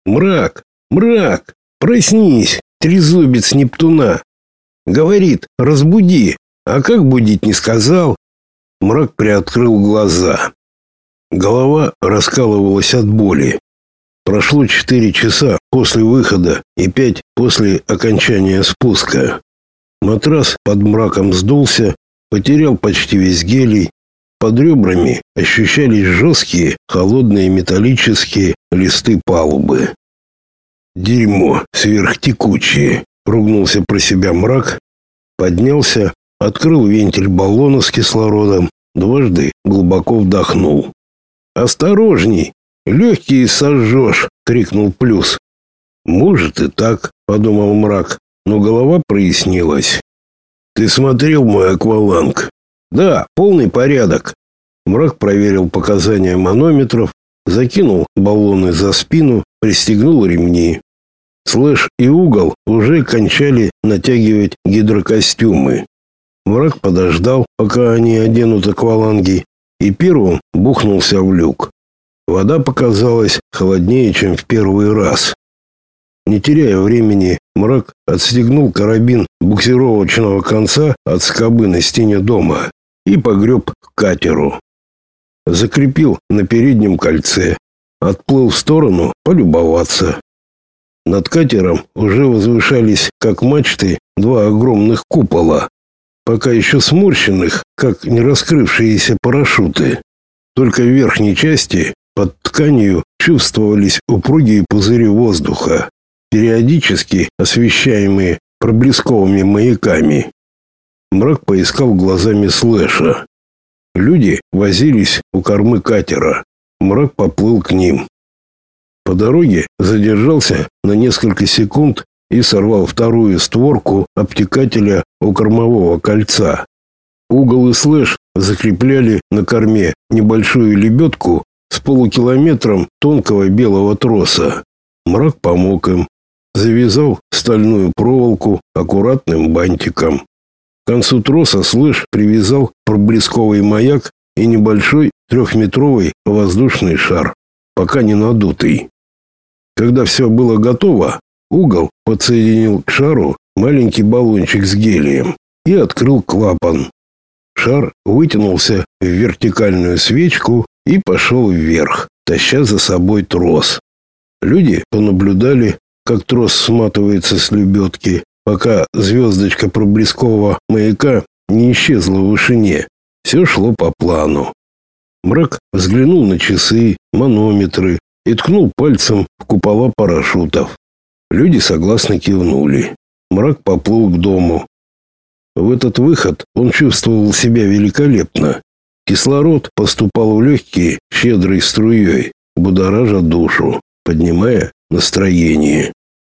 Мрак, мрак, проснись, трезубец Нептуна. Говорит, разбуди, а как будить не сказал. Мрак приоткрыл глаза. Голова раскалывалась от боли. Прошло 4 часа после выхода и 5 после окончания спуска. Матрас под мраком сдулся, потерял почти весь гелий. Под ребрами ощущались жесткие, холодные металлические листы палубы. «Дерьмо сверхтекучее», — ругнулся про себя мрак, поднялся, открыл вентиль баллона с кислородом, дважды глубоко вдохнул. «Осторожней! Легкие сожжешь!» — крикнул Плюс. «Может и так», — подумал мрак, но голова прояснилась. «Ты смотрел мой акваланг?» «Да, полный порядок». Мрак проверил показания манометров, закинул баллоны за спину, пристегнул ремни. Слэш и Угол уже кончали натягивать гидрокостюмы. Мрак подождал, пока они оденут акваланги, и первым бухнулся в люк. Вода показалась холоднее, чем в первый раз. Не теряя времени, мрак отстегнул карабин буксировочного конца от скобы на стене дома и погреб к катеру. Закрепил на переднем кольце, отплыл в сторону полюбоваться. Над катером уже возвышались, как мачты, 2 огромных купола, пока еще сморщенных, как не раскрывшиеся парашюты. Только в верхней части, под тканью, чувствовались упругие пузыри воздуха, периодически освещаемые проблесковыми маяками. Мрак поискал глазами Слэша. Люди возились у кормы катера. Мрак поплыл к ним. По дороге задержался на несколько секунд и сорвал вторую створку обтекателя у кормового кольца. Угол и Слэш закрепляли на корме небольшую лебедку с полукилометром тонкого белого троса. Мрак помог им. Завязал стальную проволоку аккуратным бантиком. К концу троса Слэш привязал проблесковый маяк и небольшой 3-метровый воздушный шар, пока не надутый. Когда все было готово, Угол подсоединил к шару маленький баллончик с гелием и открыл клапан. Шар вытянулся в вертикальную свечку и пошел вверх, таща за собой трос. Люди понаблюдали, как трос сматывается с лебедки, пока звездочка проблескового маяка не исчезла в вышине. Все шло по плану. Мрак взглянул на часы, манометры и ткнул пальцем в купола парашютов. Люди согласно кивнули. Мрак поплыл к дому. В этот выход он чувствовал себя великолепно. Кислород поступал в легкие щедрой струей, будоража душу, поднимая настроение.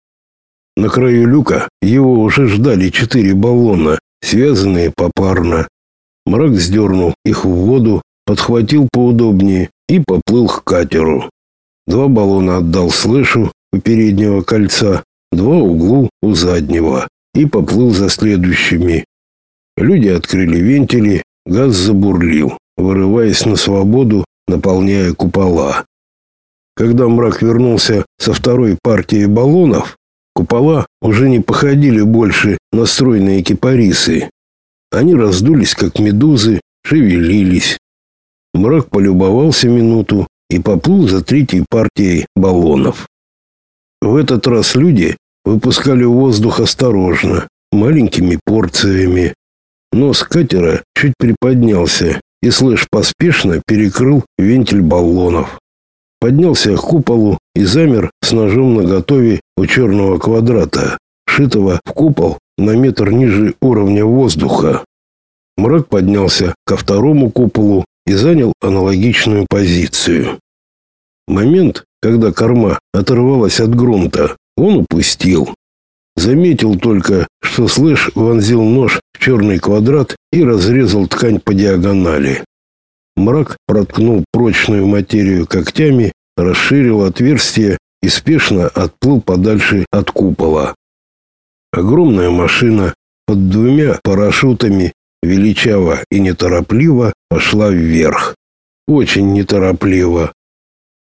На краю люка его уже ждали 4 баллона, связанные попарно. Мрак сдернул их в воду, подхватил поудобнее и поплыл к катеру. 2 баллона отдал Слэшу у переднего кольца, 2 Углу у заднего, и поплыл за следующими. Люди открыли вентили, газ забурлил, вырываясь на свободу, наполняя купола. Когда Мрак вернулся со второй партией баллонов, купола уже не походили больше на стройные кипарисы. Они раздулись, как медузы, шевелились. Мрак полюбовался минуту и поплыл за 3-й партией баллонов. В этот раз люди выпускали воздух осторожно, маленькими порциями. Нос катера чуть приподнялся, и Слэш поспешно перекрыл вентиль баллонов. Поднялся к куполу и замер с ножом наготове у черного квадрата, вшитого в купол на метр ниже уровня воздуха. Мрак поднялся ко второму куполу и занял аналогичную позицию. Момент, когда корма оторвалась от грунта, он упустил. Заметил только, что Слэш вонзил нож в черный квадрат и разрезал ткань по диагонали. Мрак проткнул прочную материю когтями, расширил отверстие и спешно отплыл подальше от купола. Огромная машина под 2 парашютами величаво и неторопливо пошла вверх. Очень неторопливо.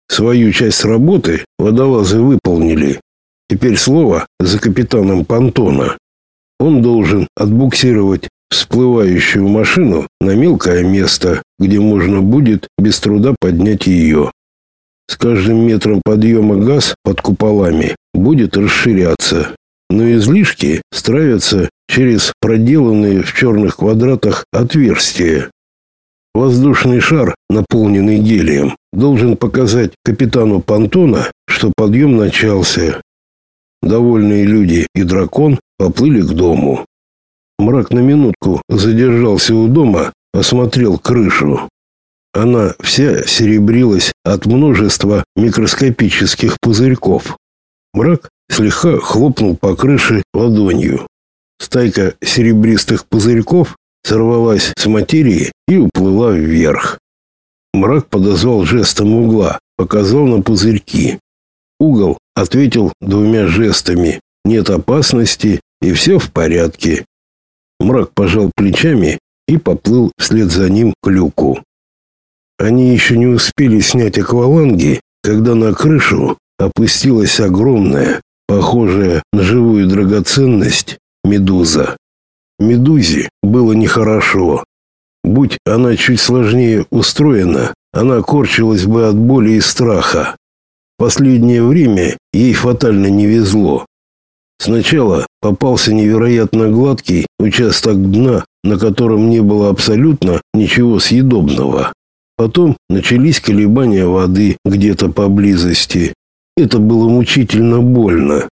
Свою часть работы водолазы выполнили. Теперь слово за капитаном понтона. Он должен отбуксировать всплывающую машину на мелкое место, где можно будет без труда поднять ее. С каждым метром подъема газ под куполами будет расширяться, но излишки стравятся через проделанные в черных квадратах отверстия. Воздушный шар, наполненный гелием, должен показать капитану понтона, что подъем начался. Довольные люди и дракон поплыли к дому. Мрак на минутку задержался у дома, осмотрел крышу. Она вся серебрилась от множества микроскопических пузырьков. Мрак слегка хлопнул по крыше ладонью. Стайка серебристых пузырьков сорвалась с материи и уплыла вверх. Мрак подозвал жестом угла, показал на пузырьки. Угол ответил двумя жестами: нет опасности и все в порядке. Мрак пожал плечами и поплыл вслед за ним к люку. Они еще не успели снять акваланги, когда на крышу опустилась огромная, похожая на живую драгоценность, медуза. Медузе было нехорошо. Будь она чуть сложнее устроена, она корчилась бы от боли и страха. В последнее время ей фатально не везло. Сначала попался невероятно гладкий участок дна, на котором не было абсолютно ничего съедобного. Потом начались колебания воды где-то поблизости. Это было мучительно больно.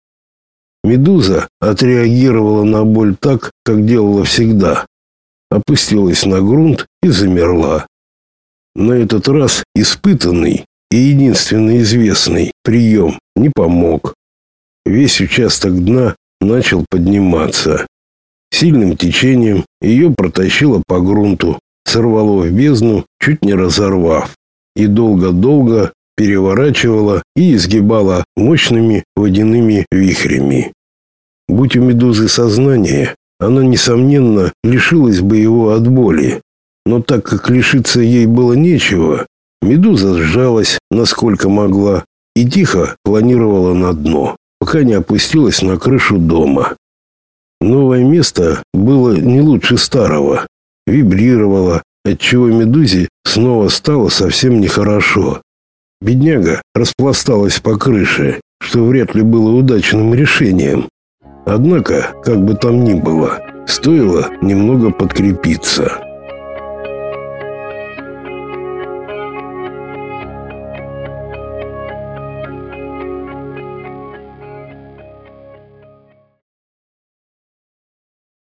Медуза отреагировала на боль так, как делала всегда. Опустилась на грунт и замерла. На этот раз испытанный и единственно известный прием не помог. Весь участок дна начал подниматься. Сильным течением ее протащило по грунту, сорвало в бездну, чуть не разорвав, и долго-долго переворачивало и изгибало мощными водяными вихрями. Будь у медузы сознание, она, несомненно, лишилась бы его от боли. Но так как лишиться ей было нечего, медуза сжалась, насколько могла, и тихо планировала на дно, пока не опустилась на крышу дома. Новое место было не лучше старого. Вибрировало, отчего медузе снова стало совсем нехорошо. Бедняга распласталась по крыше, что вряд ли было удачным решением. Однако, как бы там ни было, стоило немного подкрепиться.